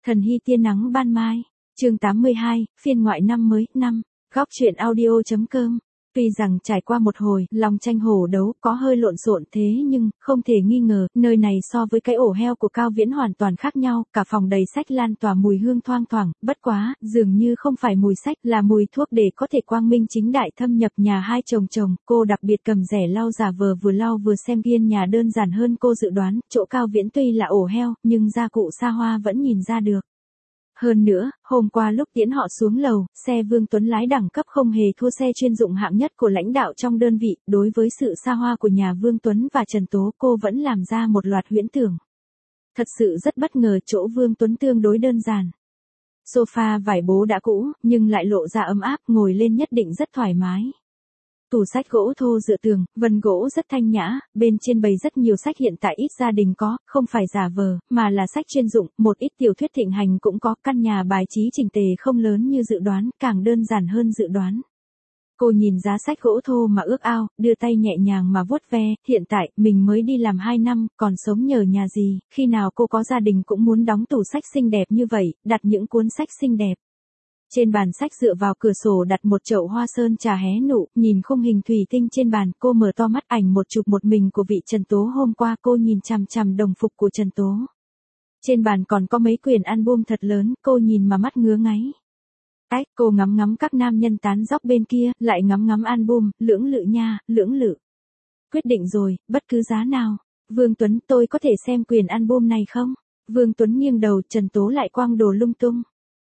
Thần hy tia nắng ban mai. Chương 82, phiên ngoại năm mới, năm. Góc truyện audio.com. Tuy rằng trải qua một hồi, lòng tranh hổ đấu có hơi lộn xộn thế nhưng, không thể nghi ngờ, nơi này so với cái ổ heo của Cao Viễn hoàn toàn khác nhau, cả phòng đầy sách lan tỏa mùi hương thoang thoảng, bất quá, dường như không phải mùi sách, là mùi thuốc để có thể quang minh chính đại thâm nhập nhà hai chồng chồng, cô đặc biệt cầm rẻ lau giả vờ vừa lau vừa xem kiên nhà đơn giản hơn cô dự đoán, chỗ Cao Viễn tuy là ổ heo, nhưng gia cụ xa hoa vẫn nhìn ra được. Hơn nữa, hôm qua lúc tiễn họ xuống lầu, xe Vương Tuấn lái đẳng cấp không hề thua xe chuyên dụng hạng nhất của lãnh đạo trong đơn vị, đối với sự xa hoa của nhà Vương Tuấn và Trần Tố cô vẫn làm ra một loạt huyễn tưởng. Thật sự rất bất ngờ chỗ Vương Tuấn tương đối đơn giản. Sofa vải bố đã cũ, nhưng lại lộ ra ấm áp, ngồi lên nhất định rất thoải mái. Tủ sách gỗ thô dựa tường, vân gỗ rất thanh nhã, bên trên bày rất nhiều sách hiện tại ít gia đình có, không phải giả vờ, mà là sách chuyên dụng, một ít tiểu thuyết thịnh hành cũng có, căn nhà bài trí chỉnh tề không lớn như dự đoán, càng đơn giản hơn dự đoán. Cô nhìn giá sách gỗ thô mà ước ao, đưa tay nhẹ nhàng mà vuốt ve, hiện tại, mình mới đi làm 2 năm, còn sống nhờ nhà gì, khi nào cô có gia đình cũng muốn đóng tủ sách xinh đẹp như vậy, đặt những cuốn sách xinh đẹp. Trên bàn sách dựa vào cửa sổ đặt một chậu hoa sơn trà hé nụ, nhìn khung hình thủy tinh trên bàn, cô mở to mắt ảnh một chụp một mình của vị Trần Tố hôm qua cô nhìn chằm chằm đồng phục của Trần Tố. Trên bàn còn có mấy quyển album thật lớn, cô nhìn mà mắt ngứa ngáy. Cô ngắm ngắm các nam nhân tán dóc bên kia, lại ngắm ngắm album, lưỡng lự nha, lưỡng lự. Quyết định rồi, bất cứ giá nào. Vương Tuấn, tôi có thể xem quyển album này không? Vương Tuấn nghiêng đầu, Trần Tố lại quang đồ lung tung.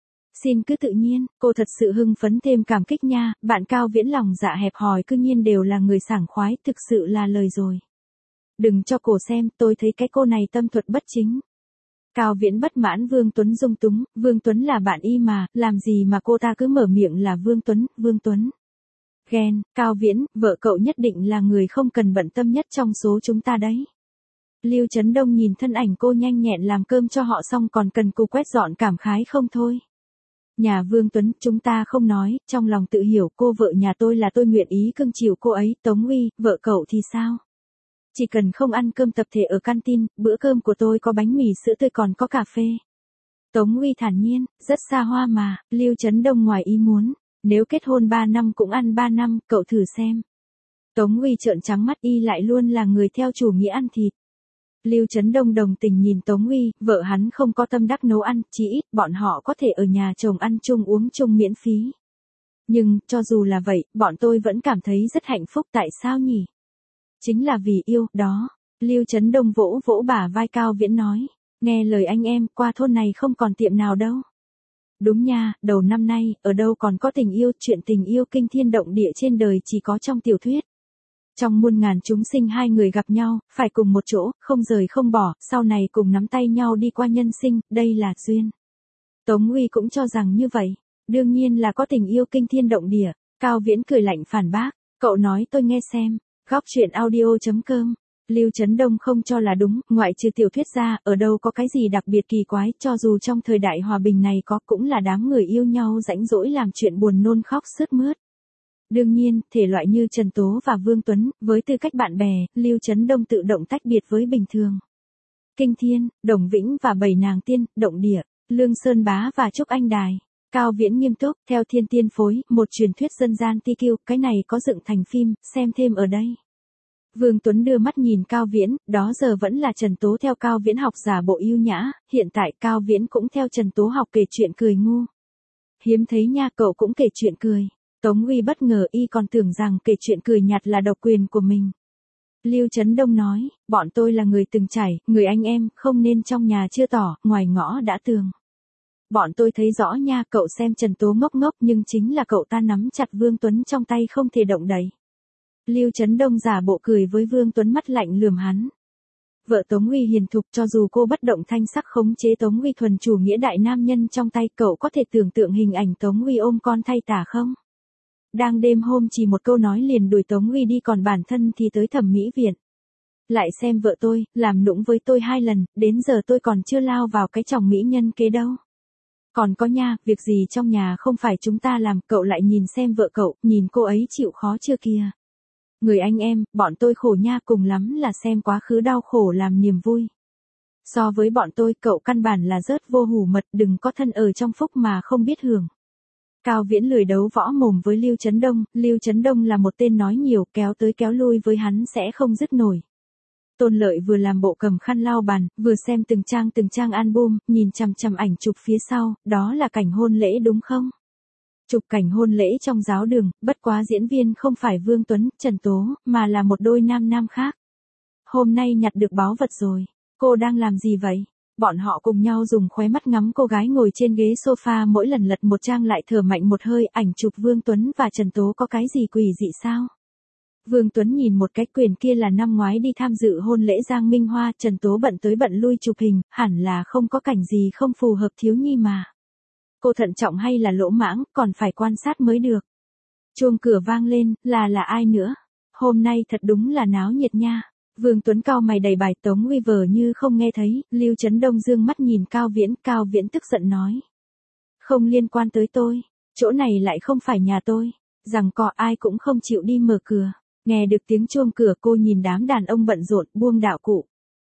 Xin cứ tự nhiên, cô thật sự hưng phấn thêm cảm kích nha, bạn Cao Viễn lòng dạ hẹp hòi cư nhiên đều là người sảng khoái, thực sự là lời rồi. Đừng cho cổ xem, tôi thấy cái cô này tâm thuật bất chính. Cao Viễn bất mãn Vương Tuấn dung túng, Vương Tuấn là bạn y mà, làm gì mà cô ta cứ mở miệng là Vương Tuấn, Vương Tuấn. Ghen, Cao Viễn, vợ cậu nhất định là người không cần bận tâm nhất trong số chúng ta đấy. Lưu Chấn Đông nhìn thân ảnh cô nhanh nhẹn làm cơm cho họ xong còn cần cô quét dọn cảm khái không thôi. Nhà Vương Tuấn, chúng ta không nói, trong lòng tự hiểu cô vợ nhà tôi là tôi nguyện ý cưng chiều cô ấy, Tống Uy, vợ cậu thì sao? Chỉ cần không ăn cơm tập thể ở canteen, bữa cơm của tôi có bánh mì sữa tươi còn có cà phê. Tống Uy thản nhiên, rất xa hoa mà, Lưu Chấn Đông ngoài ý muốn, nếu kết hôn 3 năm cũng ăn 3 năm, cậu thử xem. Tống Uy trợn trắng mắt y lại luôn là người theo chủ nghĩa ăn thịt. Lưu Chấn Đông đồng tình nhìn Tống Uy, vợ hắn không có tâm đắc nấu ăn, chỉ ít bọn họ có thể ở nhà chồng ăn chung uống chung miễn phí. Nhưng, cho dù là vậy, bọn tôi vẫn cảm thấy rất hạnh phúc tại sao nhỉ? Chính là vì yêu, đó. Lưu Chấn Đông vỗ vỗ bả vai Cao Viễn nói. Nghe lời anh em, qua thôn này không còn tiệm nào đâu. Đúng nha, đầu năm nay, ở đâu còn có tình yêu, chuyện tình yêu kinh thiên động địa trên đời chỉ có trong tiểu thuyết. Trong muôn ngàn chúng sinh hai người gặp nhau, phải cùng một chỗ, không rời không bỏ, sau này cùng nắm tay nhau đi qua nhân sinh, đây là duyên. Tống Uy cũng cho rằng như vậy, đương nhiên là có tình yêu kinh thiên động địa, Cao Viễn cười lạnh phản bác, cậu nói tôi nghe xem, góc truyện audio.com. Lưu Chấn Đông không cho là đúng, ngoại trừ tiểu thuyết ra, ở đâu có cái gì đặc biệt kỳ quái, cho dù trong thời đại hòa bình này có cũng là đám người yêu nhau rãnh rỗi làm chuyện buồn nôn khóc sướt mướt. Đương nhiên, thể loại như Trần Tố và Vương Tuấn, với tư cách bạn bè, Lưu Chấn Đông tự động tách biệt với bình thường. Kinh Thiên, Đồng Vĩnh và Bảy Nàng Tiên, Động Địa, Lương Sơn Bá và Trúc Anh Đài. Cao Viễn nghiêm túc, theo Thiên Tiên phối, một truyền thuyết dân gian TQ, cái này có dựng thành phim, xem thêm ở đây. Vương Tuấn đưa mắt nhìn Cao Viễn, đó giờ vẫn là Trần Tố theo Cao Viễn học giả bộ yêu nhã, hiện tại Cao Viễn cũng theo Trần Tố học kể chuyện cười ngu. Hiếm thấy nha, cậu cũng kể chuyện cười. Tống Uy bất ngờ y còn tưởng rằng kể chuyện cười nhạt là độc quyền của mình. Lưu Chấn Đông nói, bọn tôi là người từng trải, người anh em, không nên trong nhà chưa tỏ, ngoài ngõ đã tường. Bọn tôi thấy rõ nha, cậu xem Trần Tố ngốc ngốc nhưng chính là cậu ta nắm chặt Vương Tuấn trong tay không thể động đậy. Lưu Chấn Đông giả bộ cười với Vương Tuấn mắt lạnh lườm hắn. Vợ Tống Uy hiền thục cho dù cô bất động thanh sắc khống chế Tống Uy thuần chủ nghĩa đại nam nhân trong tay, cậu có thể tưởng tượng hình ảnh Tống Uy ôm con thay tả không? Đang đêm hôm chỉ một câu nói liền đuổi Tống Uy đi còn bản thân thì tới thẩm mỹ viện. Lại xem vợ tôi, làm nũng với tôi 2 lần, đến giờ tôi còn chưa lao vào cái chồng mỹ nhân kế đâu. Còn có nha, việc gì trong nhà không phải chúng ta làm, cậu lại nhìn xem vợ cậu, nhìn cô ấy chịu khó chưa kìa. Người anh em, bọn tôi khổ nha, cùng lắm là xem quá khứ đau khổ làm niềm vui. So với bọn tôi, cậu căn bản là rớt vô hủ mật, đừng có thân ở trong phúc mà không biết hưởng. Cao Viễn lười đấu võ mồm với Lưu Chấn Đông là một tên nói nhiều, kéo tới kéo lui với hắn sẽ không dứt nổi. Tôn Lợi vừa làm bộ cầm khăn lau bàn, vừa xem từng trang album, nhìn chằm chằm ảnh chụp phía sau, đó là cảnh hôn lễ đúng không? Chụp cảnh hôn lễ trong giáo đường, bất quá diễn viên không phải Vương Tuấn, Trần Tố, mà là một đôi nam khác. Hôm nay nhặt được báu vật rồi, cô đang làm gì vậy? Bọn họ cùng nhau dùng khóe mắt ngắm cô gái ngồi trên ghế sofa, mỗi lần lật một trang lại thở mạnh một hơi. Ảnh chụp Vương Tuấn và Trần Tố có cái gì quỷ dị sao? Vương Tuấn nhìn một cái, quyền kia là năm ngoái đi tham dự hôn lễ Giang Minh Hoa, Trần Tố bận tới bận lui chụp hình, hẳn là không có cảnh gì không phù hợp thiếu nhi mà. Cô thận trọng hay là lỗ mãng, còn phải quan sát mới được. Chuông cửa vang lên, là ai nữa? Hôm nay thật đúng là náo nhiệt nha. Vương Tuấn cau mày đầy bài, Tống Uy vờ như không nghe thấy. Lưu Chấn Đông dương mắt nhìn Cao Viễn tức giận nói. Không liên quan tới tôi, chỗ này lại không phải nhà tôi. Rằng có ai cũng không chịu đi mở cửa. Nghe được tiếng chuông cửa, cô nhìn đám đàn ông bận rộn buông đạo cụ.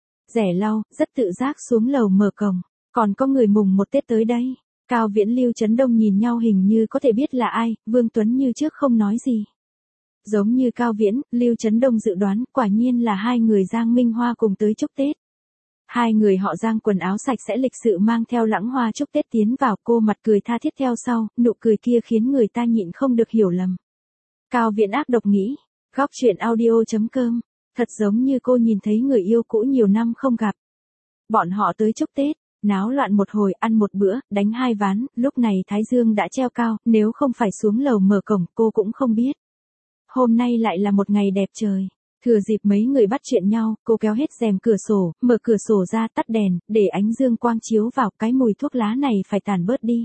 Rẻ lau, rất tự giác xuống lầu mở cổng. Còn có người mùng 1 Tết tới đây. Cao Viễn Lưu Chấn Đông nhìn nhau hình như có thể biết là ai, Vương Tuấn như trước không nói gì. Giống như Cao Viễn, Lưu Chấn Đông dự đoán, quả nhiên là hai người Giang Minh Hoa cùng tới chúc Tết. Hai người họ Giang quần áo sạch sẽ lịch sự mang theo lẵng hoa chúc Tết tiến vào, cô mặt cười tha thiết theo sau, nụ cười kia khiến người ta nhịn không được hiểu lầm. Cao Viễn ác độc nghĩ, góc truyện audio.com, thật giống như cô nhìn thấy người yêu cũ nhiều năm không gặp. Bọn họ tới chúc Tết. Náo loạn một hồi, ăn một bữa, đánh 2 ván, lúc này Thái Dương đã treo cao, nếu không phải xuống lầu mở cổng, cô cũng không biết. Hôm nay lại là một ngày đẹp trời. Thừa dịp mấy người bắt chuyện nhau, cô kéo hết rèm cửa sổ, mở cửa sổ ra, tắt đèn, để ánh dương quang chiếu vào, cái mùi thuốc lá này phải tàn bớt đi.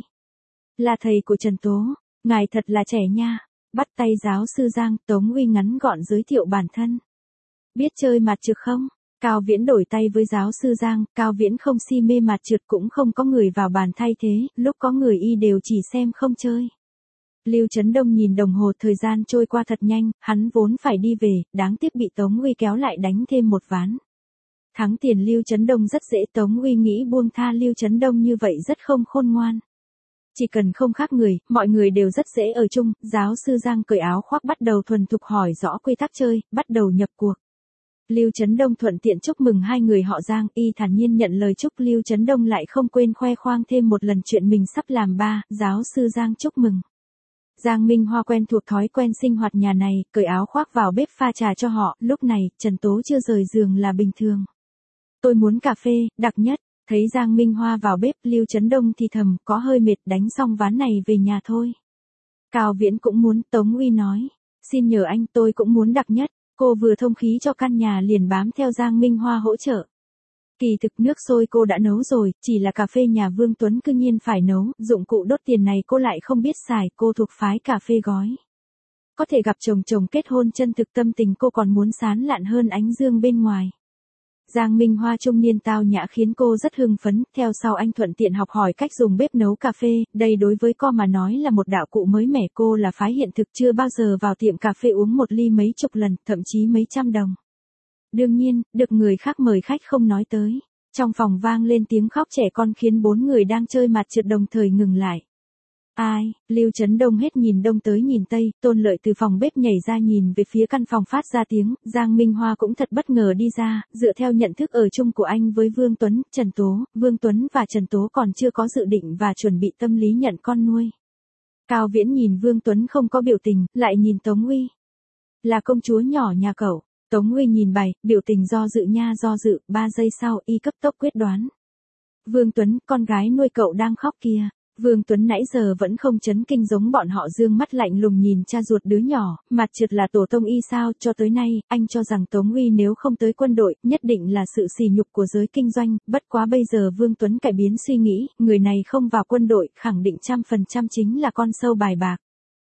Là thầy của Trần Tố, ngài thật là trẻ nha. Bắt tay giáo sư Giang, Tống Uy ngắn gọn giới thiệu bản thân. Biết chơi mặt trượt không? Cao Viễn đổi tay với giáo sư Giang, Cao Viễn không si mê mặt trượt, cũng không có người vào bàn thay thế, lúc có người y đều chỉ xem không chơi. Lưu Chấn Đông nhìn đồng hồ, thời gian trôi qua thật nhanh, hắn vốn phải đi về, đáng tiếc bị Tống Uy kéo lại đánh thêm một ván. Thắng tiền Lưu Chấn Đông rất dễ, Tống Uy nghĩ buông tha Lưu Chấn Đông như vậy rất không khôn ngoan. Chỉ cần không khác người, mọi người đều rất dễ ở chung. Giáo sư Giang cởi áo khoác bắt đầu thuần thục hỏi rõ quy tắc chơi, bắt đầu nhập cuộc. Lưu Chấn Đông thuận tiện chúc mừng hai người họ Giang, y thản nhiên nhận lời chúc. Lưu Chấn Đông lại không quên khoe khoang thêm một lần chuyện mình sắp làm ba. Giáo sư Giang chúc mừng. Giang Minh Hoa quen thuộc thói quen sinh hoạt nhà này, cởi áo khoác vào bếp pha trà cho họ. Lúc này, Trần Tố chưa rời giường là bình thường. Tôi muốn cà phê, đặc nhất. Thấy Giang Minh Hoa vào bếp, Lưu Chấn Đông thì thầm, có hơi mệt, đánh xong ván này về nhà thôi. Cao Viễn cũng muốn, Tống Uy nói. Xin nhờ anh, tôi cũng muốn đặc nhất. Cô vừa thông khí cho căn nhà liền bám theo Giang Minh Hoa hỗ trợ. Kỳ thực nước sôi cô đã nấu rồi, chỉ là cà phê nhà Vương Tuấn cư nhiên phải nấu, dụng cụ đốt tiền này cô lại không biết xài, cô thuộc phái cà phê gói. Có thể gặp chồng kết hôn chân thực, tâm tình cô còn muốn sán lạn hơn ánh dương bên ngoài. Giang Minh Hoa trung niên tao nhã khiến cô rất hưng phấn, theo sau anh thuận tiện học hỏi cách dùng bếp nấu cà phê, đây đối với cô mà nói là một đạo cụ mới mẻ, cô là phái hiện thực chưa bao giờ vào tiệm cà phê uống một ly mấy chục lần, thậm chí mấy trăm đồng. Đương nhiên, được người khác mời khách không nói tới. Trong phòng vang lên tiếng khóc trẻ con khiến 4 người đang chơi mặt trượt đồng thời ngừng lại. Ai? Lưu Chấn Đông hết nhìn đông tới nhìn tây, Tôn Lợi từ phòng bếp nhảy ra nhìn về phía căn phòng phát ra tiếng, Giang Minh Hoa cũng thật bất ngờ đi ra, dựa theo nhận thức ở chung của anh với Vương Tuấn, Trần Tố, Vương Tuấn và Trần Tố còn chưa có dự định và chuẩn bị tâm lý nhận con nuôi. Cao Viễn nhìn Vương Tuấn không có biểu tình, lại nhìn Tống Uy. Là công chúa nhỏ nhà cậu. Tống Uy nhìn bài, biểu tình do dự, 3 giây sau y cấp tốc quyết đoán. Vương Tuấn, con gái nuôi cậu đang khóc kìa. Vương Tuấn nãy giờ vẫn không chấn kinh giống bọn họ, dương mắt lạnh lùng nhìn cha ruột đứa nhỏ, mặt trượt là tổ tông y sao, cho tới nay, anh cho rằng Tống Uy nếu không tới quân đội, nhất định là sự sỉ nhục của giới kinh doanh, bất quá bây giờ Vương Tuấn cải biến suy nghĩ, người này không vào quân đội, khẳng định 100% chính là con sâu bài bạc.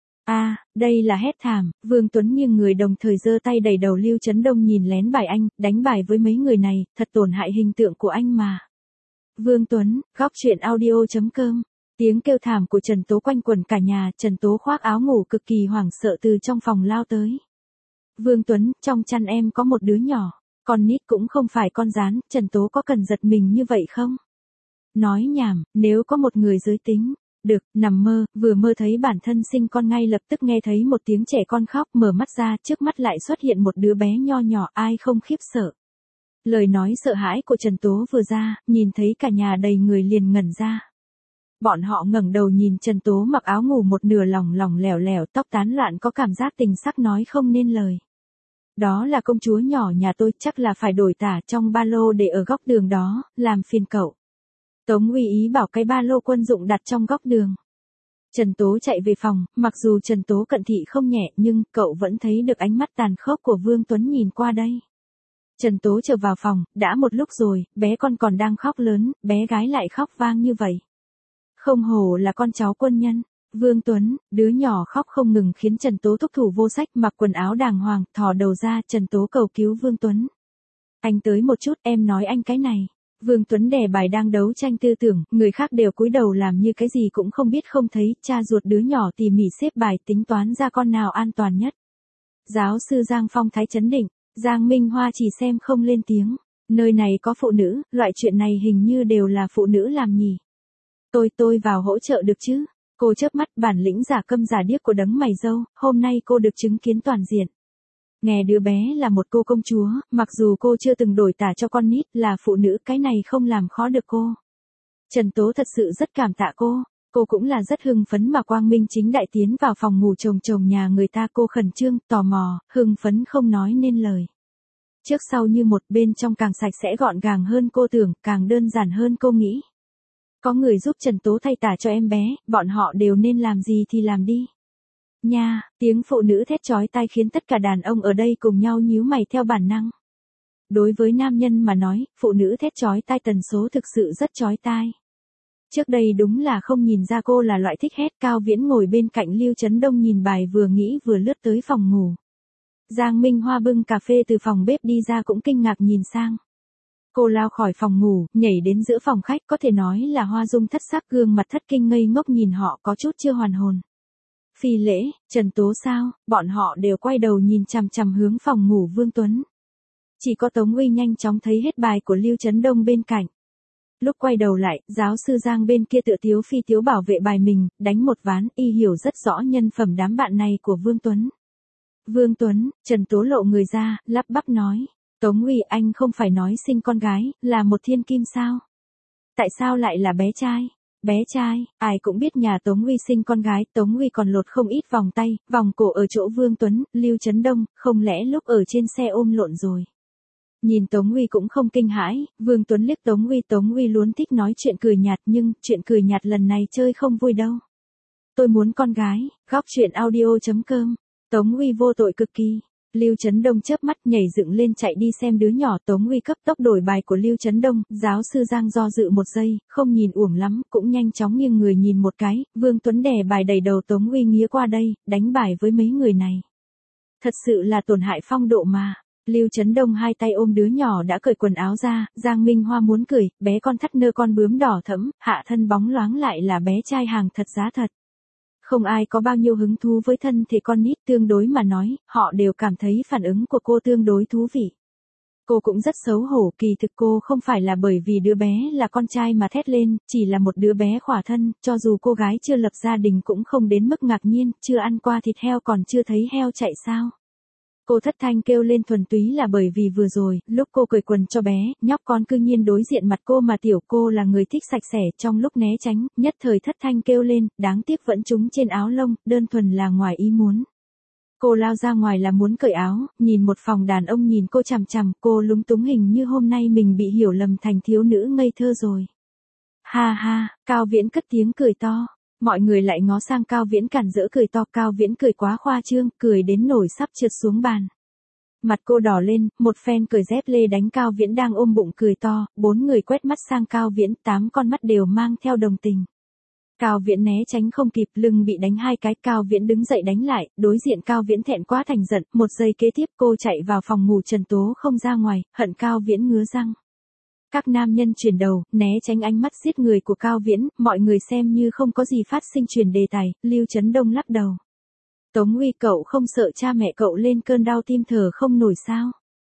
Đây là hét thảm, Vương Tuấn nghiêng người đồng thời giơ tay đẩy đầu Lưu Chấn Đông nhìn lén bài anh, đánh bài với mấy người này, thật tổn hại hình tượng của anh mà. Vương Tuấn, góc truyện audio.com. Tiếng kêu thảm của Trần Tố quanh quẩn cả nhà, Trần Tố khoác áo ngủ cực kỳ hoảng sợ từ trong phòng lao tới. Vương Tuấn, trong chăn em có một đứa nhỏ. Con nít cũng không phải con rán, Trần Tố có cần giật mình như vậy không? Nói nhảm, nếu có một người giới tính. Được, nằm mơ, vừa mơ thấy bản thân sinh con ngay lập tức nghe thấy một tiếng trẻ con khóc, mở mắt ra, trước mắt lại xuất hiện một đứa bé nho nhỏ, ai không khiếp sợ. Lời nói sợ hãi của Trần Tố vừa ra, nhìn thấy cả nhà đầy người liền ngẩn ra. Bọn họ ngẩng đầu nhìn Trần Tố mặc áo ngủ một nửa lỏng lỏng lẻo lẻo, tóc tán loạn, có cảm giác tình sắc nói không nên lời. Đó là công chúa nhỏ nhà tôi, chắc là phải đổi tả trong ba lô để ở góc đường đó, làm phiền cậu. Tống Uy ý bảo cái ba lô quân dụng đặt trong góc đường. Trần Tố chạy về phòng, mặc dù Trần Tố cận thị không nhẹ nhưng cậu vẫn thấy được ánh mắt tàn khốc của Vương Tuấn nhìn qua đây. Trần Tố trở vào phòng, đã một lúc rồi, bé con còn đang khóc lớn, bé gái lại khóc vang như vậy. Không hổ là con cháu quân nhân. Vương Tuấn, đứa nhỏ khóc không ngừng khiến Trần Tố thúc thủ vô sách, mặc quần áo đàng hoàng, thò đầu ra, Trần Tố cầu cứu Vương Tuấn. Anh tới một chút, em nói anh cái này. Vương Tuấn đè bài đang đấu tranh tư tưởng, người khác đều cúi đầu làm như cái gì cũng không biết không thấy, cha ruột đứa nhỏ tỉ mỉ xếp bài tính toán ra con nào an toàn nhất. Giáo sư Giang Phong thái chấn định, Giang Minh Hoa chỉ xem không lên tiếng. Nơi này có phụ nữ, loại chuyện này hình như đều là phụ nữ làm nhỉ. Tôi vào hỗ trợ được chứ? Cô chớp mắt, bản lĩnh giả câm giả điếc của đấng mày râu, hôm nay cô được chứng kiến toàn diện. Nghe đứa bé là một cô công chúa, mặc dù cô chưa từng đổi tả cho con nít, là phụ nữ, cái này không làm khó được cô. Trần Tố thật sự rất cảm tạ cô cũng là rất hưng phấn mà quang minh chính đại tiến vào phòng ngủ chồng nhà người ta, cô khẩn trương, tò mò, hưng phấn không nói nên lời. Trước sau như một, bên trong càng sạch sẽ gọn gàng hơn cô tưởng, càng đơn giản hơn cô nghĩ. Có người giúp Trần Tố thay tả cho em bé, bọn họ đều nên làm gì thì làm đi. Nha, tiếng phụ nữ thét chói tai khiến tất cả đàn ông ở đây cùng nhau nhíu mày theo bản năng. Đối với nam nhân mà nói, phụ nữ thét chói tai tần số thực sự rất chói tai. Trước đây đúng là không nhìn ra cô là loại thích hét. Cao Viễn ngồi bên cạnh Lưu Chấn Đông nhìn bài vừa nghĩ vừa lướt tới phòng ngủ. Giang Minh Hoa bưng cà phê từ phòng bếp đi ra cũng kinh ngạc nhìn sang. Cô lao khỏi phòng ngủ, nhảy đến giữa phòng khách, có thể nói là hoa dung thất sắc, gương mặt thất kinh ngây ngốc nhìn họ có chút chưa hoàn hồn. Phi Lễ, Trần Tố sao? Bọn họ đều quay đầu nhìn chằm chằm hướng phòng ngủ Vương Tuấn. Chỉ có Tống Uy nhanh chóng thấy hết bài của Lưu Chấn Đông bên cạnh. Lúc quay đầu lại, giáo sư Giang bên kia tựa Tiếu Phi Tiếu bảo vệ bài mình, đánh một ván, y hiểu rất rõ nhân phẩm đám bạn này của Vương Tuấn. Vương Tuấn, Trần Tố lộ người ra, lắp bắp nói. Tống Uy, anh không phải nói sinh con gái, là một thiên kim sao? Tại sao lại là bé trai? Bé trai, ai cũng biết nhà Tống Uy sinh con gái, Tống Uy còn lột không ít vòng tay, vòng cổ ở chỗ Vương Tuấn, Lưu Chấn Đông, không lẽ lúc ở trên xe ôm lộn rồi. Nhìn Tống Uy cũng không kinh hãi, Vương Tuấn liếc Tống Uy luôn thích nói chuyện cười nhạt nhưng chuyện cười nhạt lần này chơi không vui đâu. Tôi muốn con gái, góc chuyện audio.com, Tống Uy vô tội cực kỳ. Lưu Chấn Đông chớp mắt nhảy dựng lên chạy đi xem đứa nhỏ. Tống Uy cấp tốc đổi bài của Lưu Chấn Đông, giáo sư Giang do dự một giây, không nhìn uổng lắm, cũng nhanh chóng nghiêng người nhìn một cái, Vương Tuấn đè bài đầy đầu Tống Uy nghía qua đây, đánh bài với mấy người này. Thật sự là tổn hại phong độ mà. Lưu Chấn Đông hai tay ôm đứa nhỏ đã cởi quần áo ra, Giang Minh Hoa muốn cười, bé con thắt nơ con bướm đỏ thẫm, hạ thân bóng loáng lại là bé trai hàng thật giá thật. Không ai có bao nhiêu hứng thú với thân thể con nít, tương đối mà nói, họ đều cảm thấy phản ứng của cô tương đối thú vị. Cô cũng rất xấu hổ, kỳ thực cô không phải là bởi vì đứa bé là con trai mà thét lên, chỉ là một đứa bé khỏa thân, cho dù cô gái chưa lập gia đình cũng không đến mức ngạc nhiên, chưa ăn qua thịt heo còn chưa thấy heo chạy sao. Cô thất thanh kêu lên thuần túy là bởi vì vừa rồi, lúc cô cởi quần cho bé, nhóc con cư nhiên đối diện mặt cô mà tiểu cô là người thích sạch sẽ, trong lúc né tránh, nhất thời thất thanh kêu lên, đáng tiếc vẫn trúng trên áo lông, đơn thuần là ngoài ý muốn. Cô lao ra ngoài là muốn cởi áo, nhìn một phòng đàn ông nhìn cô chằm chằm, cô lúng túng hình như hôm nay mình bị hiểu lầm thành thiếu nữ ngây thơ rồi. Ha ha, Cao Viễn cất tiếng cười to. Mọi người lại ngó sang Cao Viễn cản rỡ cười to, Cao Viễn cười quá khoa trương, cười đến nổi sắp trượt xuống bàn. Mặt cô đỏ lên, một phen cởi dép lê đánh Cao Viễn đang ôm bụng cười to, 4 người quét mắt sang Cao Viễn, 8 con mắt đều mang theo đồng tình. Cao Viễn né tránh không kịp, lưng bị đánh 2 cái, Cao Viễn đứng dậy đánh lại, đối diện Cao Viễn thẹn quá thành giận, 1 giây kế tiếp cô chạy vào phòng ngủ Trần Tố không ra ngoài, hận Cao Viễn ngứa răng. Các nam nhân chuyển đầu, né tránh ánh mắt giết người của Cao Viễn, mọi người xem như không có gì phát sinh, chuyển đề tài, Lưu Chấn Đông lắc đầu. Tống Uy, cậu không sợ cha mẹ cậu lên cơn đau tim thở không nổi sao?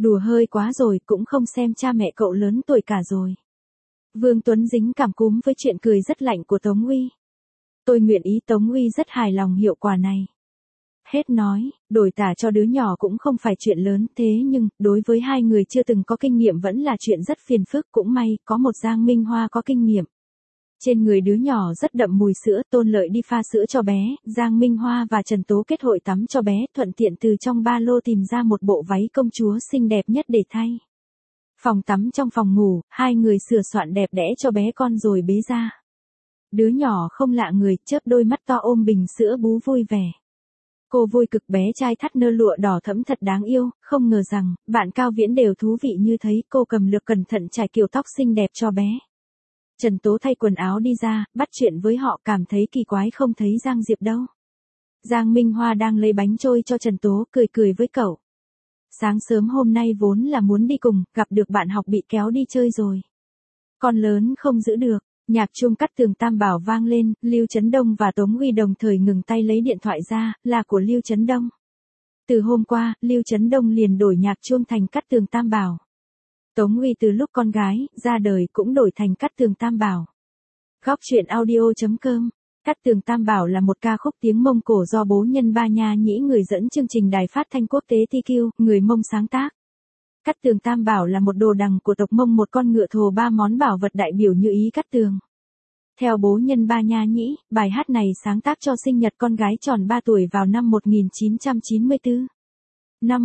Đùa hơi quá rồi, cũng không xem cha mẹ cậu lớn tuổi cả rồi. Vương Tuấn dính cảm cúm với chuyện cười rất lạnh của Tống Uy. Tôi nguyện ý. Tống Uy rất hài lòng hiệu quả này. Hết nói, đổi tả cho đứa nhỏ cũng không phải chuyện lớn, thế nhưng, đối với hai người chưa từng có kinh nghiệm vẫn là chuyện rất phiền phức. Cũng may, có một Giang Minh Hoa có kinh nghiệm. Trên người đứa nhỏ rất đậm mùi sữa, Tôn Lợi đi pha sữa cho bé, Giang Minh Hoa và Trần Tố kết hội tắm cho bé, thuận tiện từ trong ba lô tìm ra một bộ váy công chúa xinh đẹp nhất để thay. Phòng tắm trong phòng ngủ, hai người sửa soạn đẹp đẽ cho bé con rồi bế ra. Đứa nhỏ không lạ người, chớp đôi mắt to ôm bình sữa bú vui vẻ. Cô vui cực, bé trai thắt nơ lụa đỏ thẫm thật đáng yêu, không ngờ rằng, bạn Cao Viễn đều thú vị như thấy. Cô cầm lược cẩn thận trải kiểu tóc xinh đẹp cho bé. Trần Tố thay quần áo đi ra, bắt chuyện với họ, cảm thấy kỳ quái không thấy Giang Diệp đâu. Giang Minh Hoa đang lấy bánh trôi cho Trần Tố, cười cười với cậu. Sáng sớm hôm nay vốn là muốn đi cùng, gặp được bạn học bị kéo đi chơi rồi. Con lớn không giữ được, nhạc chuông Cát Tường Tam Bảo vang lên, Lưu Chấn Đông và Tống Uy đồng thời ngừng tay lấy điện thoại ra, là của Lưu Chấn Đông. Từ hôm qua, Lưu Chấn Đông liền đổi nhạc chuông thành Cát Tường Tam Bảo. Tống Uy từ lúc con gái ra đời cũng đổi thành Cát Tường Tam Bảo. Góc truyện audio.com. Cát Tường Tam Bảo là một ca khúc tiếng Mông Cổ do Bố Nhân Ba Nha Nhĩ, người dẫn chương trình đài phát thanh quốc tế TQ, người Mông sáng tác. Cát Tường Tam Bảo là một đồ đằng của tộc Mông, một con ngựa thồ, ba món bảo vật đại biểu như ý Cát Tường. Theo Bố Nhân Ba Nha Nhĩ, bài hát này sáng tác cho sinh nhật con gái tròn 3 tuổi vào năm 1994. Năm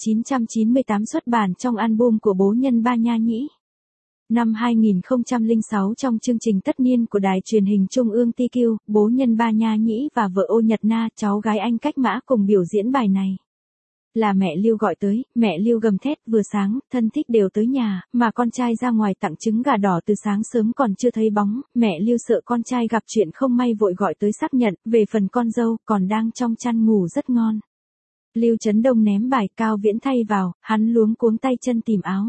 1998 xuất bản trong album của Bố Nhân Ba Nha Nhĩ. Năm 2006 trong chương trình tất niên của đài truyền hình Trung ương TQ, Bố Nhân Ba Nha Nhĩ và vợ Ô Nhật Na, cháu gái anh Cách Mã, cùng biểu diễn bài này. Là mẹ Lưu gọi tới, mẹ Lưu gầm thét, vừa sáng, thân thích đều tới nhà, mà con trai ra ngoài tặng trứng gà đỏ từ sáng sớm còn chưa thấy bóng. Mẹ Lưu sợ con trai gặp chuyện không may vội gọi tới xác nhận, về phần con dâu, còn đang trong chăn ngủ rất ngon. Lưu Chấn Đông ném bài, Cao Viễn thay vào, hắn luống cuống tay chân tìm áo.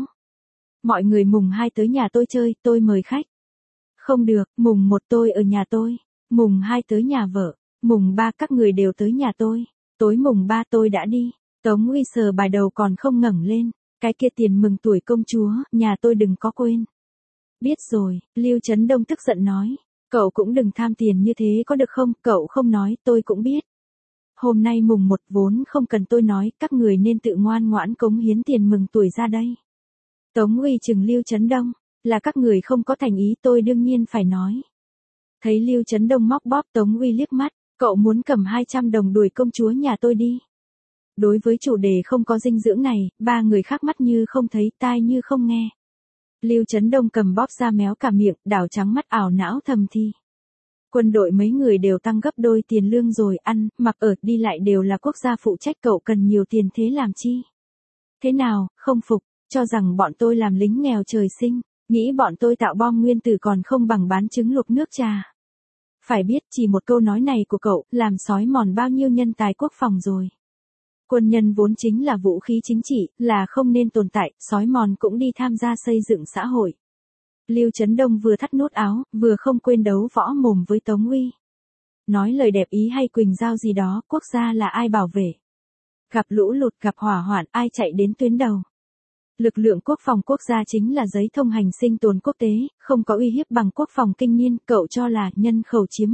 Mọi người mùng 2 tới nhà tôi chơi, tôi mời khách. Không được, mùng 1 tôi ở nhà tôi. Mùng 2 tới nhà vợ. Mùng 3 các người đều tới nhà tôi. Tối mùng 3 tôi đã đi. Tống Uy sờ bài đầu còn không ngẩng lên. Cái kia tiền mừng tuổi công chúa, nhà tôi đừng có quên. Biết rồi, Lưu Chấn Đông tức giận nói. Cậu cũng đừng tham tiền như thế có được không, cậu không nói, tôi cũng biết. Hôm nay mùng 1 vốn không cần tôi nói, các người nên tự ngoan ngoãn cống hiến tiền mừng tuổi ra đây. Tống Uy chừng Lưu Chấn Đông, là các người không có thành ý, tôi đương nhiên phải nói. Thấy Lưu Chấn Đông móc bóp, Tống Uy liếc mắt, cậu muốn cầm 200 đồng đuổi công chúa nhà tôi đi. Đối với chủ đề không có dinh dưỡng này, ba người khác mắt như không thấy, tai như không nghe. Lưu Chấn Đông cầm bóp ra méo cả miệng, đảo trắng mắt ảo não thầm thì. Quân đội mấy người đều tăng gấp đôi tiền lương rồi, ăn, mặc ở, đi lại đều là quốc gia phụ trách, cậu cần nhiều tiền thế làm chi? Thế nào, không phục, cho rằng bọn tôi làm lính nghèo trời sinh, nghĩ bọn tôi tạo bom nguyên tử còn không bằng bán trứng luộc nước trà. Phải biết, chỉ một câu nói này của cậu, làm xói mòn bao nhiêu nhân tài quốc phòng rồi. Quân nhân vốn chính là vũ khí chính trị, là không nên tồn tại, xói mòn cũng đi tham gia xây dựng xã hội. Lưu Chấn Đông vừa thắt nút áo, vừa không quên đấu võ mồm với Tống Uy. Nói lời đẹp ý hay quỳnh giao gì đó, quốc gia là ai bảo vệ? Gặp lũ lụt, gặp hỏa hoạn, ai chạy đến tuyến đầu? Lực lượng quốc phòng quốc gia chính là giấy thông hành sinh tồn quốc tế, không có uy hiếp bằng quốc phòng kinh niên, cậu cho là nhân khẩu chiếm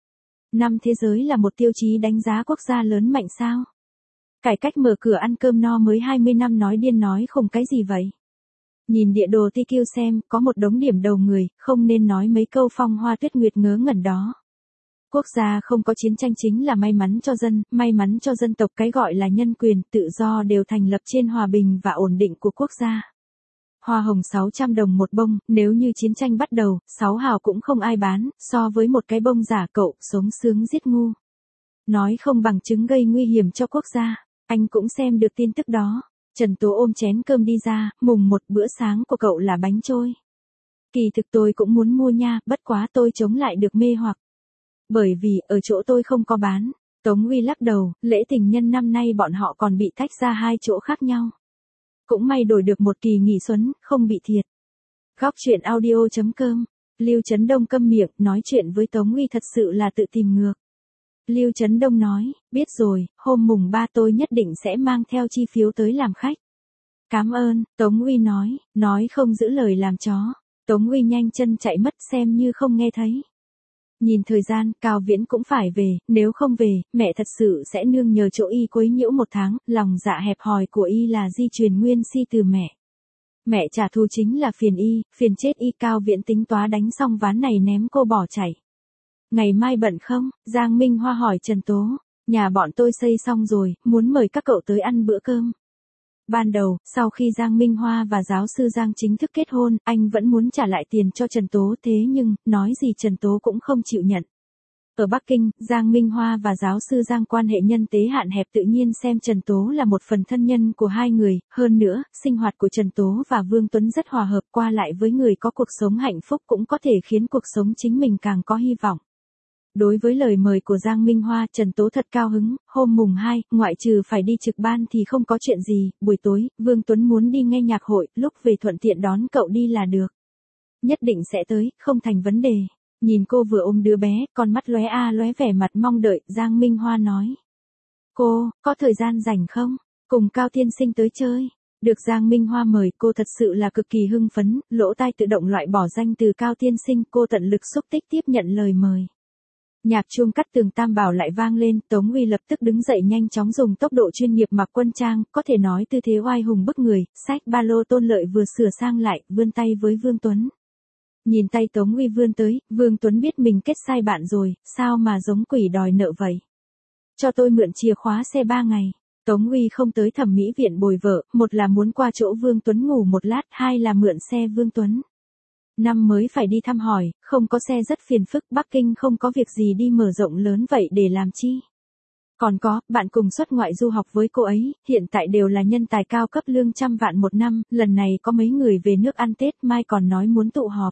1/5 thế giới là một tiêu chí đánh giá quốc gia lớn mạnh sao? Cải cách mở cửa ăn cơm no mới 20 năm nói điên nói khùng cái gì vậy? Nhìn địa đồ TQ xem, có một đống điểm đầu người, không nên nói mấy câu phong hoa tuyết nguyệt ngớ ngẩn đó. Quốc gia không có chiến tranh chính là may mắn cho dân, may mắn cho dân tộc, cái gọi là nhân quyền, tự do đều thành lập trên hòa bình và ổn định của quốc gia. Hoa hồng 600 đồng một bông, nếu như chiến tranh bắt đầu, 6 hào cũng không ai bán, so với một cái bông giả cậu, sống sướng giết ngu. Nói không bằng chứng gây nguy hiểm cho quốc gia, anh cũng xem được tin tức đó. Trần Tố ôm chén cơm đi ra, mùng 1 bữa sáng của cậu là bánh trôi. Kỳ thực tôi cũng muốn mua nha, bất quá tôi chống lại được mê hoặc. Bởi vì, ở chỗ tôi không có bán. Tống Uy lắc đầu, lễ tình nhân năm nay bọn họ còn bị tách ra 2 chỗ khác nhau. Cũng may đổi được một kỳ nghỉ xuân, không bị thiệt. Góc truyện audio.com. Lưu Chấn Đông câm miệng, nói chuyện với Tống Uy thật sự là tự tìm ngược. Lưu Chấn Đông nói, biết rồi, hôm mùng 3 tôi nhất định sẽ mang theo chi phiếu tới làm khách. Cảm ơn, Tống Uy nói không giữ lời làm chó. Tống Uy nhanh chân chạy mất xem như không nghe thấy. Nhìn thời gian, Cao Viễn cũng phải về, nếu không về, mẹ thật sự sẽ nương nhờ chỗ y quấy nhiễu 1 tháng, lòng dạ hẹp hòi của y là di truyền nguyên si từ mẹ. Mẹ trả thù chính là phiền y, phiền chết y. Cao Viễn tính toán đánh xong ván này ném cô bỏ chạy. Ngày mai bận không? Giang Minh Hoa hỏi Trần Tố. Nhà bọn tôi xây xong rồi, muốn mời các cậu tới ăn bữa cơm. Ban đầu, sau khi Giang Minh Hoa và giáo sư Giang chính thức kết hôn, anh vẫn muốn trả lại tiền cho Trần Tố, thế nhưng, nói gì Trần Tố cũng không chịu nhận. Ở Bắc Kinh, Giang Minh Hoa và giáo sư Giang quan hệ nhân tế hạn hẹp, tự nhiên xem Trần Tố là một phần thân nhân của hai người, hơn nữa, sinh hoạt của Trần Tố và Vương Tuấn rất hòa hợp, qua lại với người có cuộc sống hạnh phúc cũng có thể khiến cuộc sống chính mình càng có hy vọng. Đối với lời mời của Giang Minh Hoa, Trần Tố thật cao hứng, hôm mùng 2, ngoại trừ phải đi trực ban thì không có chuyện gì, buổi tối, Vương Tuấn muốn đi nghe nhạc hội, lúc về thuận tiện đón cậu đi là được. Nhất định sẽ tới, không thành vấn đề. Nhìn cô vừa ôm đứa bé, con mắt lóe vẻ mặt mong đợi, Giang Minh Hoa nói. Cô, có thời gian rảnh không? Cùng Cao tiên sinh tới chơi. Được Giang Minh Hoa mời, cô thật sự là cực kỳ hưng phấn, lỗ tai tự động loại bỏ danh từ Cao tiên sinh, cô tận lực xúc tích tiếp nhận lời mời. Nhạc chuông cắt tường tam bảo lại vang lên, Tống Uy lập tức đứng dậy nhanh chóng dùng tốc độ chuyên nghiệp mặc quân trang, có thể nói tư thế oai hùng bức người, xách ba lô Tôn Lợi vừa sửa sang lại, vươn tay với Vương Tuấn. Nhìn tay Tống Uy vươn tới, Vương Tuấn biết mình kết sai bạn rồi, sao mà giống quỷ đòi nợ vậy. Cho tôi mượn chìa khóa xe 3 ngày. Tống Uy không tới thẩm mỹ viện bồi vợ, một là muốn qua chỗ Vương Tuấn ngủ một lát, hai là mượn xe Vương Tuấn. Năm mới phải đi thăm hỏi, không có xe rất phiền phức, Bắc Kinh không có việc gì đi mở rộng lớn vậy để làm chi. Còn có, bạn cùng xuất ngoại du học với cô ấy, hiện tại đều là nhân tài cao cấp lương 100 vạn một năm, lần này có mấy người về nước ăn Tết, mai còn nói muốn tụ họp.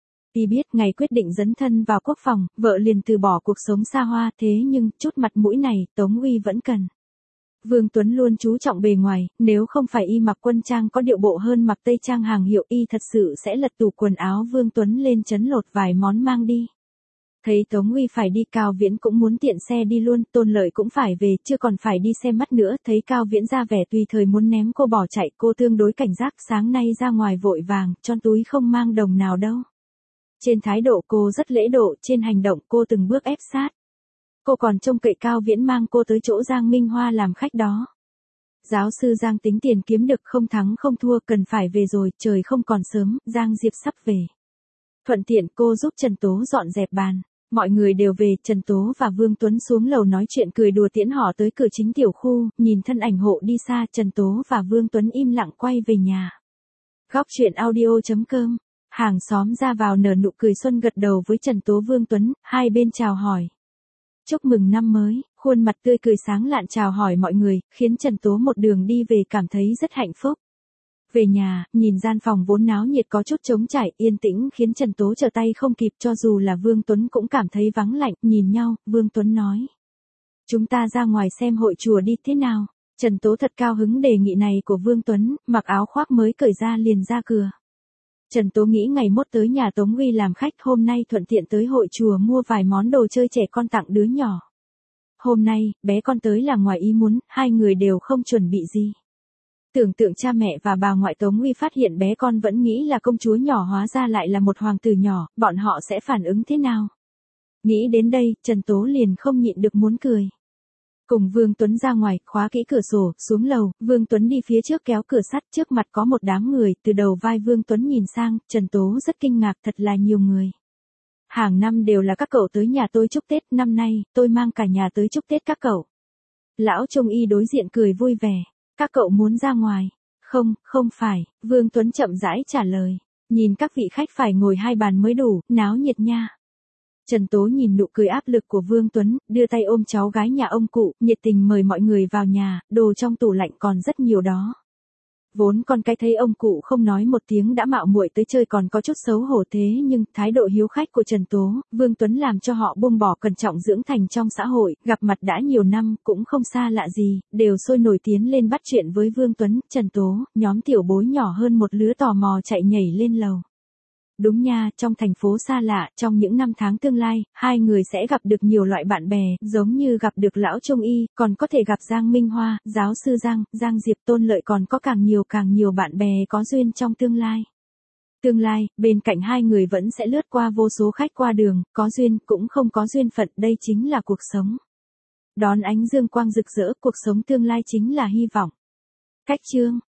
Y biết ngày quyết định dấn thân vào quốc phòng, vợ liền từ bỏ cuộc sống xa hoa, thế nhưng, chút mặt mũi này, Tống Uy vẫn cần. Vương Tuấn luôn chú trọng bề ngoài, nếu không phải y mặc quân trang có điệu bộ hơn mặc tây trang hàng hiệu, y thật sự sẽ lật tủ quần áo Vương Tuấn lên chấn lột vài món mang đi. Thấy Tống Uy phải đi, Cao Viễn cũng muốn tiện xe đi luôn, Tôn Lợi cũng phải về, chưa còn phải đi xem mắt nữa, thấy Cao Viễn ra vẻ tùy thời muốn ném cô bỏ chạy, cô tương đối cảnh giác, sáng nay ra ngoài vội vàng, trong túi không mang đồng nào đâu. Trên thái độ cô rất lễ độ, trên hành động cô từng bước ép sát. Cô còn trông cậy Cao Viễn mang cô tới chỗ Giang Minh Hoa làm khách đó. Giáo sư Giang tính tiền kiếm được không thắng không thua, cần phải về rồi, trời không còn sớm, Giang Diệp sắp về. Thuận tiện cô giúp Trần Tố dọn dẹp bàn. Mọi người đều về, Trần Tố và Vương Tuấn xuống lầu nói chuyện cười đùa tiễn họ tới cửa chính tiểu khu, nhìn thân ảnh hộ đi xa, Trần Tố và Vương Tuấn im lặng quay về nhà. Góc truyện audio.com. Hàng xóm ra vào nở nụ cười xuân gật đầu với Trần Tố Vương Tuấn, hai bên chào hỏi. Chúc mừng năm mới, khuôn mặt tươi cười sáng lạn chào hỏi mọi người, khiến Trần Tố một đường đi về cảm thấy rất hạnh phúc. Về nhà, nhìn gian phòng vốn náo nhiệt có chút trống trải, yên tĩnh khiến Trần Tố trở tay không kịp, cho dù là Vương Tuấn cũng cảm thấy vắng lạnh, nhìn nhau, Vương Tuấn nói. Chúng ta ra ngoài xem hội chùa đi, thế nào? Trần Tố thật cao hứng đề nghị này của Vương Tuấn, mặc áo khoác mới cởi ra liền ra cửa. Trần Tố nghĩ ngày mốt tới nhà Tống Uy làm khách, hôm nay thuận tiện tới hội chùa mua vài món đồ chơi trẻ con tặng đứa nhỏ. Hôm nay, bé con tới là ngoài ý muốn, hai người đều không chuẩn bị gì. Tưởng tượng cha mẹ và bà ngoại Tống Uy phát hiện bé con vẫn nghĩ là công chúa nhỏ hóa ra lại là một hoàng tử nhỏ, bọn họ sẽ phản ứng thế nào? Nghĩ đến đây, Trần Tố liền không nhịn được muốn cười. Cùng Vương Tuấn ra ngoài, khóa kỹ cửa sổ, xuống lầu, Vương Tuấn đi phía trước kéo cửa sắt, trước mặt có một đám người, từ đầu vai Vương Tuấn nhìn sang, Trần Tố rất kinh ngạc, thật là nhiều người. Hàng năm đều là các cậu tới nhà tôi chúc Tết, năm nay, tôi mang cả nhà tới chúc Tết các cậu. Lão Trung Y đối diện cười vui vẻ, các cậu muốn ra ngoài? Không phải, Vương Tuấn chậm rãi trả lời, nhìn các vị khách phải ngồi 2 bàn mới đủ, náo nhiệt nha. Trần Tố nhìn nụ cười áp lực của Vương Tuấn, đưa tay ôm cháu gái nhà ông cụ, nhiệt tình mời mọi người vào nhà, đồ trong tủ lạnh còn rất nhiều đó. Vốn con cái thấy ông cụ không nói một tiếng đã mạo muội tới chơi còn có chút xấu hổ, thế nhưng thái độ hiếu khách của Trần Tố, Vương Tuấn làm cho họ buông bỏ cẩn trọng dưỡng thành trong xã hội, gặp mặt đã nhiều năm cũng không xa lạ gì, đều sôi nổi tiến lên bắt chuyện với Vương Tuấn, Trần Tố, nhóm tiểu bối nhỏ hơn một lứa tò mò chạy nhảy lên lầu. Đúng nha, trong thành phố xa lạ, trong những năm tháng tương lai, hai người sẽ gặp được nhiều loại bạn bè, giống như gặp được lão Trung Y, còn có thể gặp Giang Minh Hoa, giáo sư Giang, Giang Diệp Tôn Lợi, còn có càng nhiều bạn bè có duyên trong tương lai. Tương lai, bên cạnh hai người vẫn sẽ lướt qua vô số khách qua đường, có duyên, cũng không có duyên phận, đây chính là cuộc sống. Đón ánh dương quang rực rỡ, cuộc sống tương lai chính là hy vọng. Cách chương